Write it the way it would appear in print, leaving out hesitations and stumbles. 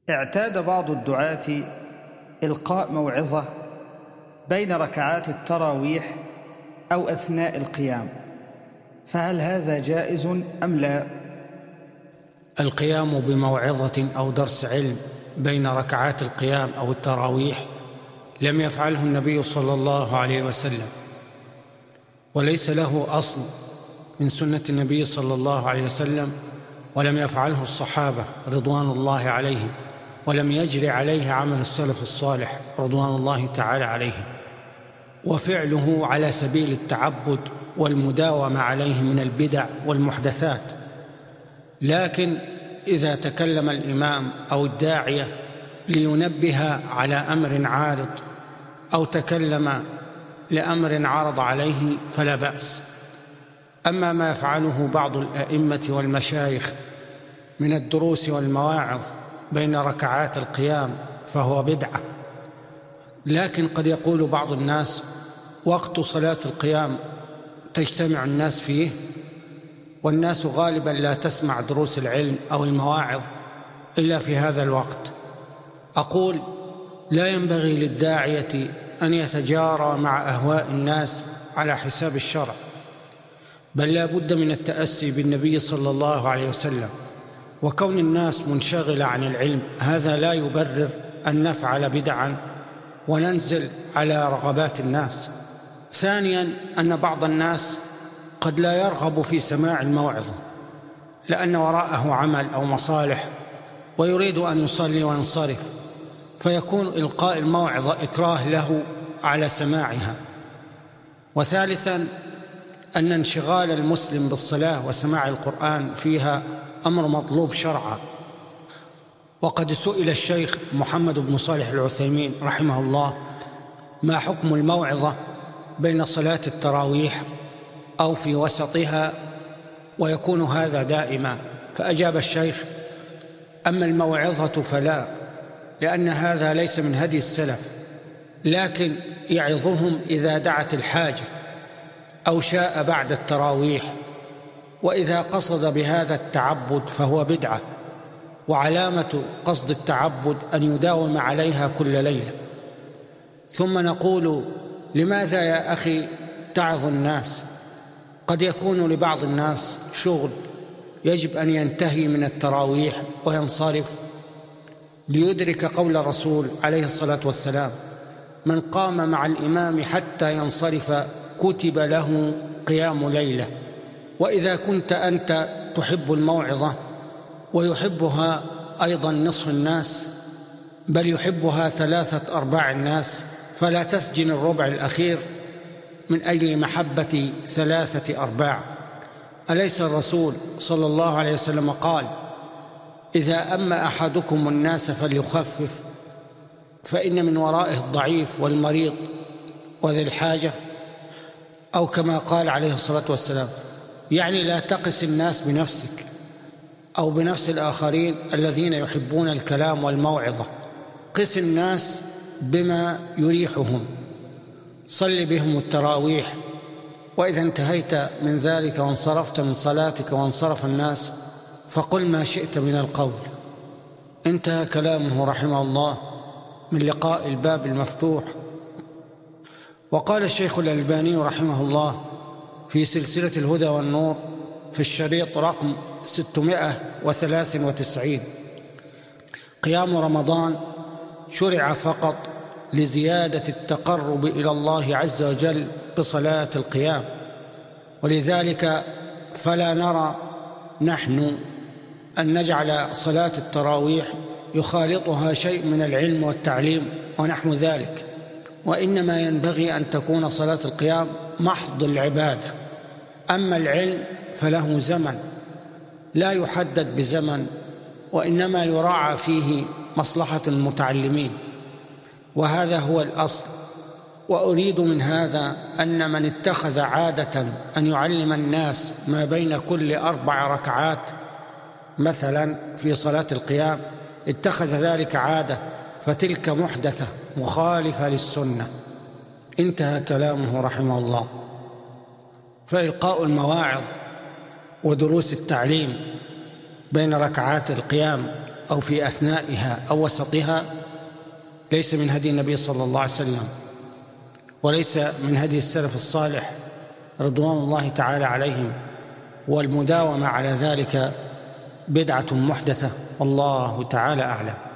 اعتاد بعض الدعاة إلقاء موعظة بين ركعات التراويح أو أثناء القيام، فهل هذا جائز أم لا؟ القيام بموعظة أو درس علم بين ركعات القيام أو التراويح لم يفعله النبي صلى الله عليه وسلم، وليس له أصل من سنة النبي صلى الله عليه وسلم، ولم يفعله الصحابة رضوان الله عليهم، ولم يجري عليه عمل السلف الصالح رضوان الله تعالى عليهم، وفعله على سبيل التعبد والمداومة عليه من البدع والمحدثات. لكن إذا تكلم الإمام أو الداعية لينبه على أمر عارض أو تكلم لأمر عرض عليه فلا بأس. أما ما يفعله بعض الأئمة والمشايخ من الدروس والمواعظ بين ركعات القيام فهو بدعة. لكن قد يقول بعض الناس: وقت صلاة القيام تجتمع الناس فيه، والناس غالبا لا تسمع دروس العلم أو المواعظ إلا في هذا الوقت. أقول: لا ينبغي للداعية أن يتجارى مع أهواء الناس على حساب الشرع، بل لا بد من التأسي بالنبي صلى الله عليه وسلم. وكون الناس منشغلة عن العلم هذا لا يبرر أن نفعل بدعا وننزل على رغبات الناس. ثانيا، أن بعض الناس قد لا يرغب في سماع الموعظة لأن وراءه عمل أو مصالح ويريد أن يصلي وينصرف، فيكون إلقاء الموعظة إكراه له على سماعها. وثالثا، أن انشغال المسلم بالصلاة وسماع القرآن فيها أمر مطلوب شرعا. وقد سئل الشيخ محمد بن صالح العثيمين رحمه الله: ما حكم الموعظة بين صلاة التراويح أو في وسطها ويكون هذا دائما؟ فأجاب الشيخ: أما الموعظة فلا، لأن هذا ليس من هدي السلف، لكن يعظهم إذا دعت الحاجة أو شاء بعد التراويح، وإذا قصد بهذا التعبد فهو بدعة، وعلامة قصد التعبد أن يداوم عليها كل ليلة. ثم نقول: لماذا يا أخي تعظ الناس؟ قد يكون لبعض الناس شغل يجب أن ينتهي من التراويح وينصرف ليدرك قول الرسول عليه الصلاة والسلام: من قام مع الإمام حتى ينصرف كتب له قيام ليلة. وإذا كنت أنت تحب الموعظة ويحبها أيضا نصف الناس، بل يحبها 3/4 الناس، فلا تسجن الربع الأخير من أجل محبة 3/4. أليس الرسول صلى الله عليه وسلم قال: إذا أما أحدكم الناس فليخفف، فإن من ورائه الضعيف والمريض وذي الحاجة؟ أو كما قال عليه الصلاة والسلام: يعني لا تقس الناس بنفسك أو بنفس الآخرين الذين يحبون الكلام والموعظة، قس الناس بما يريحهم، صل بهم التراويح، وإذا انتهيت من ذلك وانصرفت من صلاتك وانصرف الناس فقل ما شئت من القول. انتهى كلامه رحمه الله من لقاء الباب المفتوح. وقال الشيخ الألباني رحمه الله في سلسلة الهدى والنور في الشريط رقم 693: قيام رمضان شرع فقط لزيادة التقرب إلى الله عز وجل بصلاة القيام، ولذلك فلا نرى نحن أن نجعل صلاة التراويح يخالطها شيء من العلم والتعليم ونحو ذلك، وإنما ينبغي أن تكون صلاة القيام محض العبادة. أما العلم فله زمن لا يحدد بزمن، وإنما يراعى فيه مصلحة المتعلمين، وهذا هو الأصل. وأريد من هذا أن من اتخذ عادة أن يعلم الناس ما بين كل 4 ركعات مثلا في صلاة القيام اتخذ ذلك عادة، فتلك محدثة مخالفة للسنة. انتهى كلامه رحمه الله. فإلقاء المواعظ ودروس التعليم بين ركعات القيام أو في أثنائها أو وسطها ليس من هدي النبي صلى الله عليه وسلم، وليس من هدي السلف الصالح رضوان الله تعالى عليهم، والمداومة على ذلك بدعة محدثة، والله تعالى أعلم.